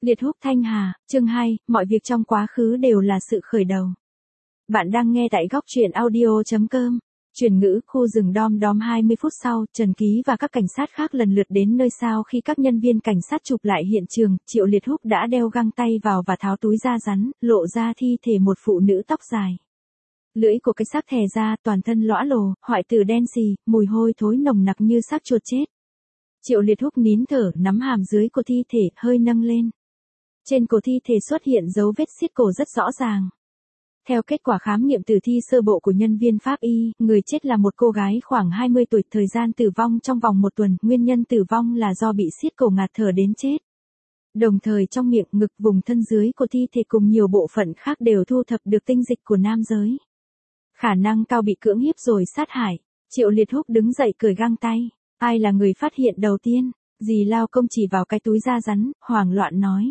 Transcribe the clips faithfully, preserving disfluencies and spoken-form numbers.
Liệt Húc Thanh Hà, chương hai, mọi việc trong quá khứ đều là sự khởi đầu. Bạn đang nghe tại góc truyện audio chấm com. Chuyển ngữ khu rừng Đom Đóm. Hai mươi phút sau, Trần Ký và các cảnh sát khác lần lượt đến nơi. Sau khi các nhân viên cảnh sát chụp lại hiện trường, Triệu Liệt Húc đã đeo găng tay vào và tháo túi da rắn, lộ ra thi thể một phụ nữ tóc dài. Lưỡi của cái xác thè ra, toàn thân lõa lồ, hoại tử đen xì, mùi hôi thối nồng nặc như xác chuột chết. Triệu Liệt Húc nín thở, nắm hàm dưới của thi thể, hơi nâng lên. Trên cổ thi thể xuất hiện dấu vết xiết cổ rất rõ ràng. Theo kết quả khám nghiệm tử thi sơ bộ của nhân viên pháp y, người chết là một cô gái khoảng hai mươi tuổi, thời gian tử vong trong vòng một tuần, nguyên nhân tử vong là do bị xiết cổ ngạt thở đến chết. Đồng thời trong miệng, ngực, vùng thân dưới của thi thể cùng nhiều bộ phận khác đều thu thập được tinh dịch của nam giới. Khả năng cao bị cưỡng hiếp rồi sát hại. Triệu Liệt Húc đứng dậy cởi găng tay. Ai là người phát hiện đầu tiên? Dì Lao Công chỉ vào cái túi da rắn, hoảng loạn nói.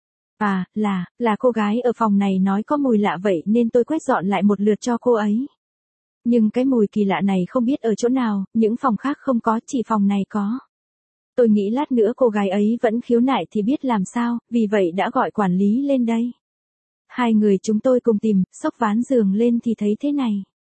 À, là, là cô gái ở phòng này nói có mùi lạ vậy nên tôi quét dọn lại một lượt cho cô ấy. Nhưng cái mùi kỳ lạ này không biết ở chỗ nào, những phòng khác không có, chỉ phòng này có. Tôi nghĩ lát nữa cô gái ấy vẫn khiếu nại thì biết làm sao, vì vậy đã gọi quản lý lên đây. Hai người chúng tôi cùng tìm, xốc ván giường lên thì thấy thế này.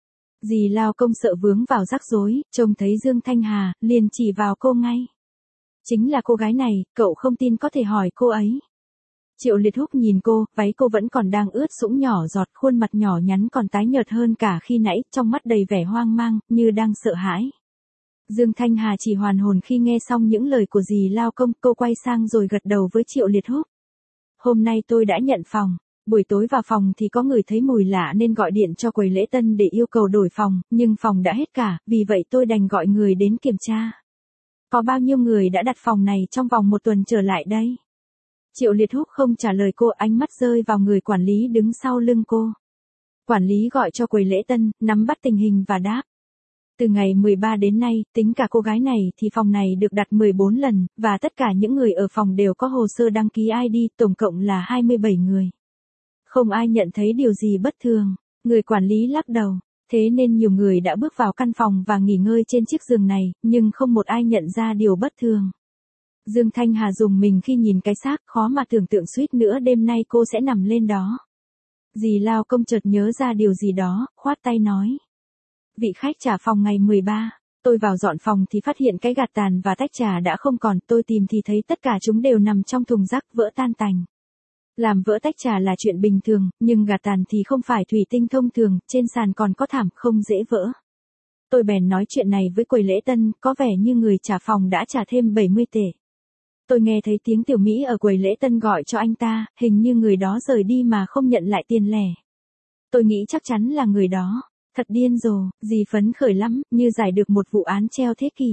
Dì Lao Công sợ vướng vào rắc rối, trông thấy Dương Thanh Hà, liền chỉ vào cô ngay. Chính là cô gái này, cậu không tin có thể hỏi cô ấy. Triệu Liệt Húc nhìn cô, váy cô vẫn còn đang ướt sũng nhỏ giọt, khuôn mặt nhỏ nhắn còn tái nhợt hơn cả khi nãy, trong mắt đầy vẻ hoang mang, như đang sợ hãi. Dương Thanh Hà chỉ hoàn hồn khi nghe xong những lời của dì Lao Công, cô quay sang rồi gật đầu với Triệu Liệt Húc. Hôm nay tôi đã nhận phòng. Buổi tối vào phòng thì có người thấy mùi lạ nên gọi điện cho quầy lễ tân để yêu cầu đổi phòng, nhưng phòng đã hết cả, vì vậy tôi đành gọi người đến kiểm tra. Có bao nhiêu người đã đặt phòng này trong vòng một tuần trở lại đây? Triệu Liệt Húc không trả lời cô, ánh mắt rơi vào người quản lý đứng sau lưng cô. Quản lý gọi cho quầy lễ tân, nắm bắt tình hình và đáp. Từ ngày mười ba đến nay, tính cả cô gái này thì phòng này được đặt mười bốn lần, và tất cả những người ở phòng đều có hồ sơ đăng ký i đê, tổng cộng là hai mươi bảy người. Không ai nhận thấy điều gì bất thường. Người quản lý lắc đầu. Thế nên nhiều người đã bước vào căn phòng và nghỉ ngơi trên chiếc giường này, nhưng không một ai nhận ra điều bất thường. Dương Thanh Hà rùng mình khi nhìn cái xác, khó mà tưởng tượng suýt nữa đêm nay cô sẽ nằm lên đó. Dì Lao Công chợt nhớ ra điều gì đó, khoát tay nói. Vị khách trả phòng ngày mười ba, tôi vào dọn phòng thì phát hiện cái gạt tàn và tách trà đã không còn, tôi tìm thì thấy tất cả chúng đều nằm trong thùng rác vỡ tan tành. Làm vỡ tách trà là chuyện bình thường, nhưng gạt tàn thì không phải thủy tinh thông thường, trên sàn còn có thảm, không dễ vỡ. Tôi bèn nói chuyện này với quầy lễ tân, có vẻ như người trả phòng đã trả thêm bảy mươi tệ. Tôi nghe thấy tiếng Tiểu Mỹ ở quầy lễ tân gọi cho anh ta, hình như người đó rời đi mà không nhận lại tiền lẻ. Tôi nghĩ chắc chắn là người đó. Thật điên rồ, dì phấn khởi lắm, như giải được một vụ án treo thế kỷ.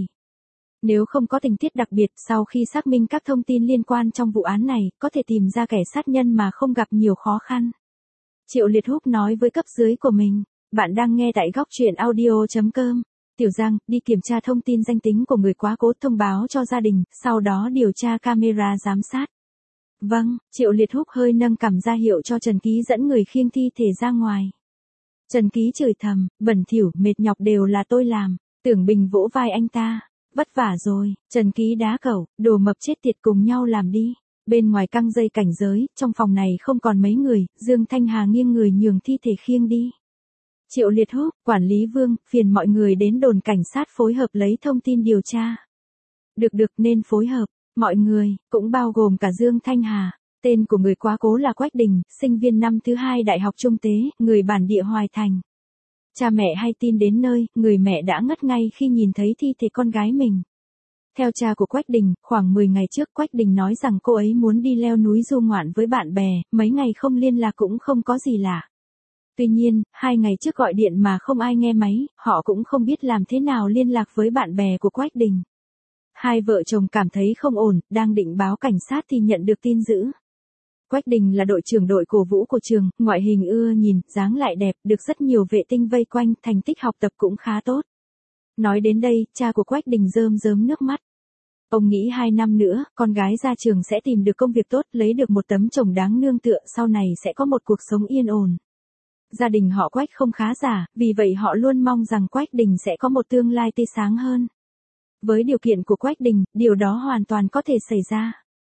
Nếu không có tình tiết đặc biệt, sau khi xác minh các thông tin liên quan trong vụ án này, có thể tìm ra kẻ sát nhân mà không gặp nhiều khó khăn. Triệu Liệt Húc nói với cấp dưới của mình. Bạn đang nghe tại góc truyện audio chấm com. Tiểu Giang, đi kiểm tra thông tin danh tính của người quá cố, thông báo cho gia đình, sau đó điều tra camera giám sát. Vâng, Triệu Liệt Húc hơi nâng cằm ra hiệu cho Trần Ký dẫn người khiêng thi thể ra ngoài. Trần Ký chửi thầm, bẩn thỉu, mệt nhọc đều là tôi làm. Tưởng Bình vỗ vai anh ta. Vất vả rồi, Trần Ký đá cẩu, đồ mập chết tiệt, cùng nhau làm đi. Bên ngoài căng dây cảnh giới, trong phòng này không còn mấy người, Dương Thanh Hà nghiêng người nhường thi thể khiêng đi. Triệu Liệt Húc, quản lý Vương, phiền mọi người đến đồn cảnh sát phối hợp lấy thông tin điều tra. Được được, nên phối hợp, mọi người, cũng bao gồm cả Dương Thanh Hà. Tên của người quá cố là Quách Đình, sinh viên năm thứ hai Đại học Trung Tế, người bản địa Hoài Thành. Cha mẹ hay tin đến nơi, người mẹ đã ngất ngay khi nhìn thấy thi thể con gái mình. Theo cha của Quách Đình, khoảng mười ngày trước Quách Đình nói rằng cô ấy muốn đi leo núi du ngoạn với bạn bè, mấy ngày không liên lạc cũng không có gì lạ. Tuy nhiên, hai ngày trước gọi điện mà không ai nghe máy, họ cũng không biết làm thế nào liên lạc với bạn bè của Quách Đình. Hai vợ chồng cảm thấy không ổn, đang định báo cảnh sát thì nhận được tin dữ. Quách Đình là đội trưởng đội cổ vũ của trường, ngoại hình ưa nhìn, dáng lại đẹp, được rất nhiều vệ tinh vây quanh, thành tích học tập cũng khá tốt. Nói đến đây, cha của Quách Đình rơm rớm nước mắt. Ông nghĩ hai năm nữa, con gái ra trường sẽ tìm được công việc tốt, lấy được một tấm chồng đáng nương tựa, sau này sẽ có một cuộc sống yên ổn. Gia đình họ Quách không khá giả, vì vậy họ luôn mong rằng Quách Đình sẽ có một tương lai tươi sáng hơn. Với điều kiện của Quách Đình, điều đó hoàn toàn có thể xảy ra.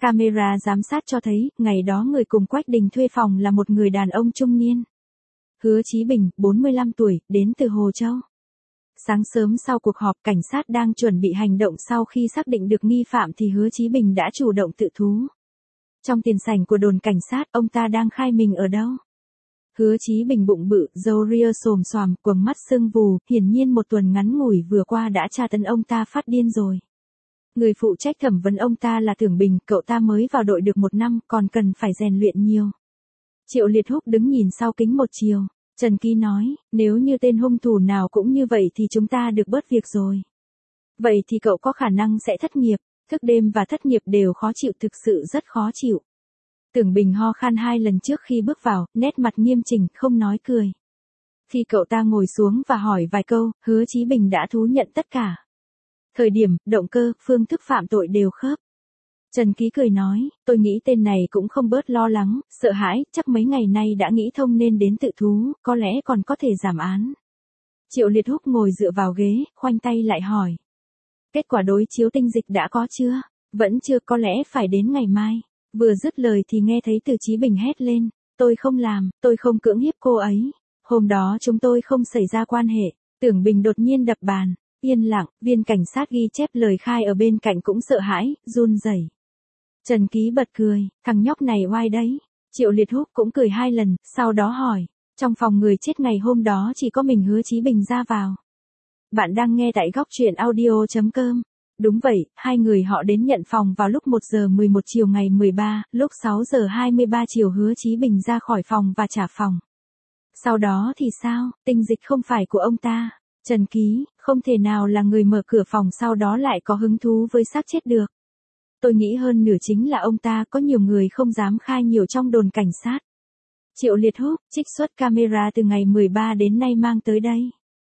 Camera giám sát cho thấy, ngày đó người cùng Quách Đình thuê phòng là một người đàn ông trung niên. Hứa Chí Bình, bốn mươi lăm tuổi, đến từ Hồ Châu. Sáng sớm sau cuộc họp, cảnh sát đang chuẩn bị hành động sau khi xác định được nghi phạm thì Hứa Chí Bình đã chủ động tự thú. Trong tiền sảnh của đồn cảnh sát, ông ta đang khai mình ở đâu? Hứa Chí Bình bụng bự, râu ria xồm xoàm, quầng mắt sưng vù, hiển nhiên một tuần ngắn ngủi vừa qua đã tra tấn ông ta phát điên rồi. Người phụ trách thẩm vấn ông ta là Tưởng Bình, cậu ta mới vào đội được một năm, còn cần phải rèn luyện nhiều. Triệu Liệt Húc đứng nhìn sau kính một chiều. Trần Ký nói, nếu như tên hung thủ nào cũng như vậy thì chúng ta được bớt việc rồi. Vậy thì cậu có khả năng sẽ thất nghiệp, thức đêm và thất nghiệp đều khó chịu, thực sự rất khó chịu. Tưởng Bình ho khan hai lần trước khi bước vào, nét mặt nghiêm chỉnh, không nói cười. Khi cậu ta ngồi xuống và hỏi vài câu, Hứa Chí Bình đã thú nhận tất cả. Thời điểm, động cơ, phương thức phạm tội đều khớp. Trần Ký cười nói, tôi nghĩ tên này cũng không bớt lo lắng, sợ hãi, chắc mấy ngày nay đã nghĩ thông nên đến tự thú, có lẽ còn có thể giảm án. Triệu Liệt Húc ngồi dựa vào ghế, khoanh tay lại hỏi. Kết quả đối chiếu tinh dịch đã có chưa? Vẫn chưa, có lẽ phải đến ngày mai. Vừa dứt lời thì nghe thấy Từ Chí Bình hét lên, tôi không làm, tôi không cưỡng hiếp cô ấy. Hôm đó chúng tôi không xảy ra quan hệ. Tưởng Bình đột nhiên đập bàn, yên lặng, viên cảnh sát ghi chép lời khai ở bên cạnh cũng sợ hãi, run rẩy. Trần Ký bật cười, thằng nhóc này oai đấy. Triệu Liệt Húc cũng cười hai lần, sau đó hỏi, trong phòng người chết ngày hôm đó chỉ có mình Hứa Chí Bình ra vào. Bạn đang nghe tại góc truyện audio chấm com. Đúng vậy, hai người họ đến nhận phòng vào lúc một giờ mười một chiều ngày mười ba, lúc sáu giờ hai mươi ba chiều Hứa Chí Bình ra khỏi phòng và trả phòng. Sau đó thì sao, tinh dịch không phải của ông ta. Trần Ký, không thể nào là người mở cửa phòng sau đó lại có hứng thú với xác chết được. Tôi nghĩ hơn nửa chính là ông ta, có nhiều người không dám khai nhiều trong đồn cảnh sát. Triệu Liệt Húc, trích xuất camera từ ngày mười ba đến nay mang tới đây.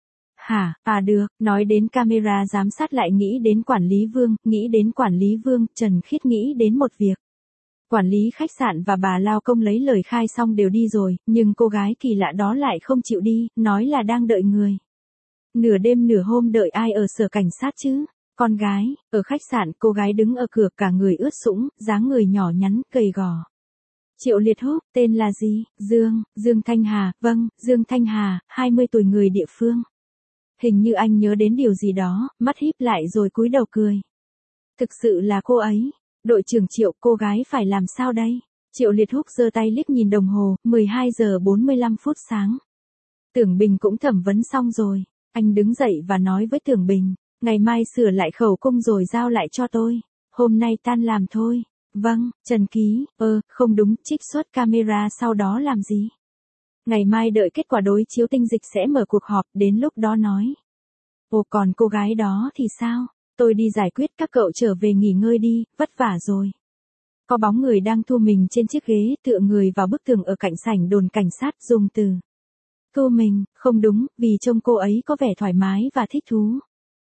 Hả, à được, nói đến camera giám sát lại nghĩ đến quản lý Vương, nghĩ đến quản lý Vương, Trần Khiết nghĩ đến một việc. Quản lý khách sạn và bà lao công lấy lời khai xong đều đi rồi, nhưng cô gái kỳ lạ đó lại không chịu đi, nói là đang đợi người. Nửa đêm nửa hôm đợi ai ở sở cảnh sát chứ? Con gái, ở khách sạn, cô gái đứng ở cửa cả người ướt sũng, dáng người nhỏ nhắn, gầy gò. Triệu Liệt Húc, tên là gì? Dương, Dương Thanh Hà, vâng, Dương Thanh Hà, hai mươi tuổi, người địa phương. Hình như anh nhớ đến điều gì đó, mắt híp lại rồi cúi đầu cười. Thực sự là cô ấy. Đội trưởng Triệu, cô gái phải làm sao đây? Triệu Liệt Húc giơ tay liếc nhìn đồng hồ, mười hai giờ bốn mươi lăm phút sáng. Tưởng Bình cũng thẩm vấn xong rồi. Anh đứng dậy và nói với Tưởng Bình, ngày mai sửa lại khẩu cung rồi giao lại cho tôi. Hôm nay tan làm thôi. Vâng, Trần Ký, ơ, không đúng, trích xuất camera sau đó làm gì? Ngày mai đợi kết quả đối chiếu tinh dịch sẽ mở cuộc họp, đến lúc đó nói. Ồ, còn cô gái đó thì sao? Tôi đi giải quyết, các cậu trở về nghỉ ngơi đi, vất vả rồi. Có bóng người đang thu mình trên chiếc ghế, tựa người vào bức tường ở cạnh sảnh đồn cảnh sát, dùng từ thu mình, không đúng, vì trông cô ấy có vẻ thoải mái và thích thú.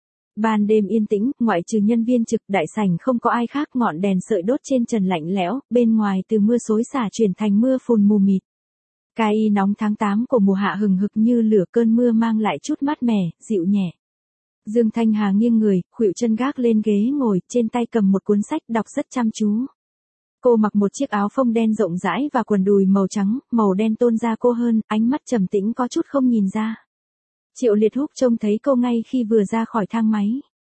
Ban đêm yên tĩnh, ngoại trừ nhân viên trực, đại sảnh không có ai khác, ngọn đèn sợi đốt trên trần lạnh lẽo, bên ngoài từ mưa xối xả chuyển thành mưa phùn mù mịt. Cái y nóng tháng tám của mùa hạ hừng hực như lửa, cơn mưa mang lại chút mát mẻ, dịu nhẹ. Dương Thanh Hà nghiêng người, khuỵu chân gác lên ghế ngồi, trên tay cầm một cuốn sách, đọc rất chăm chú. Cô mặc một chiếc áo phông đen rộng rãi và quần đùi màu trắng, màu đen tôn da cô hơn, ánh mắt trầm tĩnh có chút không nhìn ra. Triệu Liệt Húc trông thấy cô ngay khi vừa ra khỏi thang máy.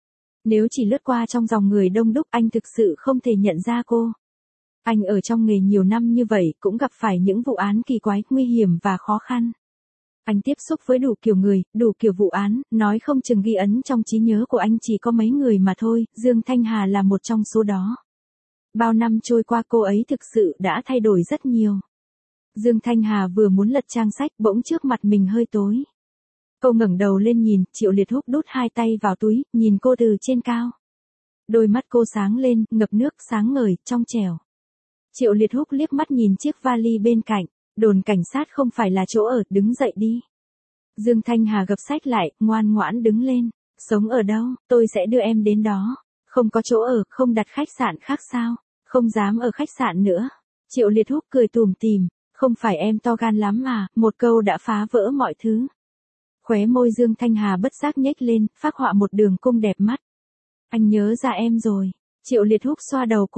Nếu chỉ lướt qua trong dòng người đông đúc, anh thực sự không thể nhận ra cô. Anh ở trong nghề nhiều năm như vậy, cũng gặp phải những vụ án kỳ quái, nguy hiểm và khó khăn. Anh tiếp xúc với đủ kiểu người, đủ kiểu vụ án, nói không chừng ghi ấn trong trí nhớ của anh chỉ có mấy người mà thôi, Dương Thanh Hà là một trong số đó. Bao năm trôi qua cô ấy thực sự đã thay đổi rất nhiều. Dương Thanh Hà vừa muốn lật trang sách, bỗng trước mặt mình hơi tối. Cô ngẩng đầu lên nhìn, Triệu Liệt Húc đút hai tay vào túi, nhìn cô từ trên cao. Đôi mắt cô sáng lên, ngập nước, sáng ngời, trong trẻo. Triệu Liệt Húc liếc mắt nhìn chiếc vali bên cạnh, đồn cảnh sát không phải là chỗ ở, đứng dậy đi. Dương Thanh Hà gập sách lại, ngoan ngoãn đứng lên. Sống ở đâu, tôi sẽ đưa em đến đó. Không có chỗ ở, không đặt khách sạn khác sao? Không dám ở khách sạn nữa. Triệu Liệt Húc cười tủm tỉm, không phải em to gan lắm à, một câu đã phá vỡ mọi thứ. Khóe môi Dương Thanh Hà bất giác nhếch lên, phác họa một đường cung đẹp mắt. Anh nhớ ra em rồi. Triệu Liệt Húc xoa đầu cô.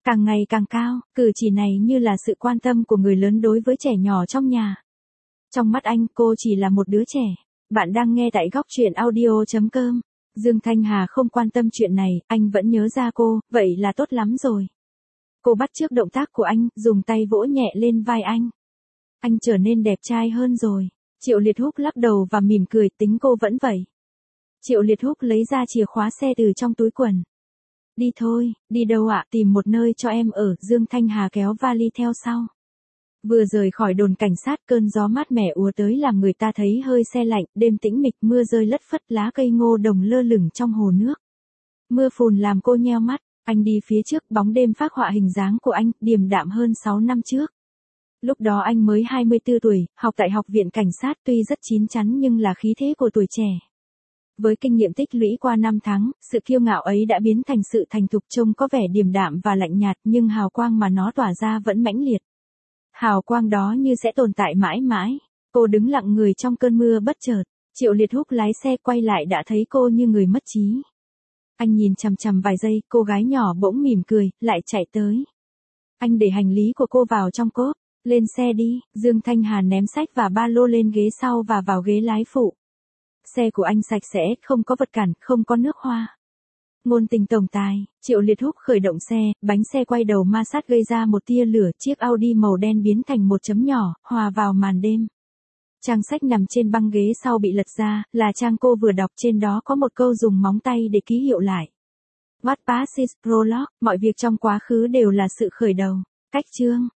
càng ngày càng cao, cử chỉ này như là sự quan tâm của người lớn đối với trẻ nhỏ trong nhà. Trong mắt anh, cô chỉ là một đứa trẻ. Bạn đang nghe tại góc truyện audio.com. Dương Thanh Hà không quan tâm chuyện này, anh vẫn nhớ ra cô, vậy là tốt lắm rồi. Cô bắt chước động tác của anh, dùng tay vỗ nhẹ lên vai anh. Anh trở nên đẹp trai hơn rồi. Triệu Liệt Húc lắc đầu và mỉm cười, tính cô vẫn vậy. Triệu Liệt Húc lấy ra chìa khóa xe từ trong túi quần. Đi thôi, đi đâu ạ? Tìm một nơi cho em ở, Dương Thanh Hà kéo vali theo sau. Vừa rời khỏi đồn cảnh sát, cơn gió mát mẻ ùa tới làm người ta thấy hơi se lạnh, đêm tĩnh mịch, mưa rơi lất phất, lá cây ngô đồng lơ lửng trong hồ nước. Mưa phùn làm cô nheo mắt, anh đi phía trước, bóng đêm phác họa hình dáng của anh, điềm đạm hơn sáu năm trước. Lúc đó anh mới hai mươi tư tuổi, học tại học viện cảnh sát, tuy rất chín chắn nhưng là khí thế của tuổi trẻ. Với kinh nghiệm tích lũy qua năm tháng, sự kiêu ngạo ấy đã biến thành sự thành thục, trông có vẻ điềm đạm và lạnh nhạt, nhưng hào quang mà nó tỏa ra vẫn mãnh liệt. Hào quang đó như sẽ tồn tại mãi mãi. Cô đứng lặng người trong cơn mưa bất chợt. Triệu Liệt Húc lái xe quay lại đã thấy cô như người mất trí. Anh nhìn chằm chằm vài giây, cô gái nhỏ bỗng mỉm cười, lại chạy tới. Anh để hành lý của cô vào trong cốp. Lên xe đi, Dương Thanh Hà ném sách và ba lô lên ghế sau và vào ghế lái phụ. Xe của anh sạch sẽ, không có vật cản, không có nước hoa. Ngôn tình tổng tài, Triệu Liệt Húc khởi động xe, bánh xe quay đầu ma sát gây ra một tia lửa, chiếc Audi màu đen biến thành một chấm nhỏ, hòa vào màn đêm. Trang sách nằm trên băng ghế sau bị lật ra, là trang cô vừa đọc, trên đó có một câu dùng móng tay để ký hiệu lại. What past is prologue, mọi việc trong quá khứ đều là sự khởi đầu. Cách chương.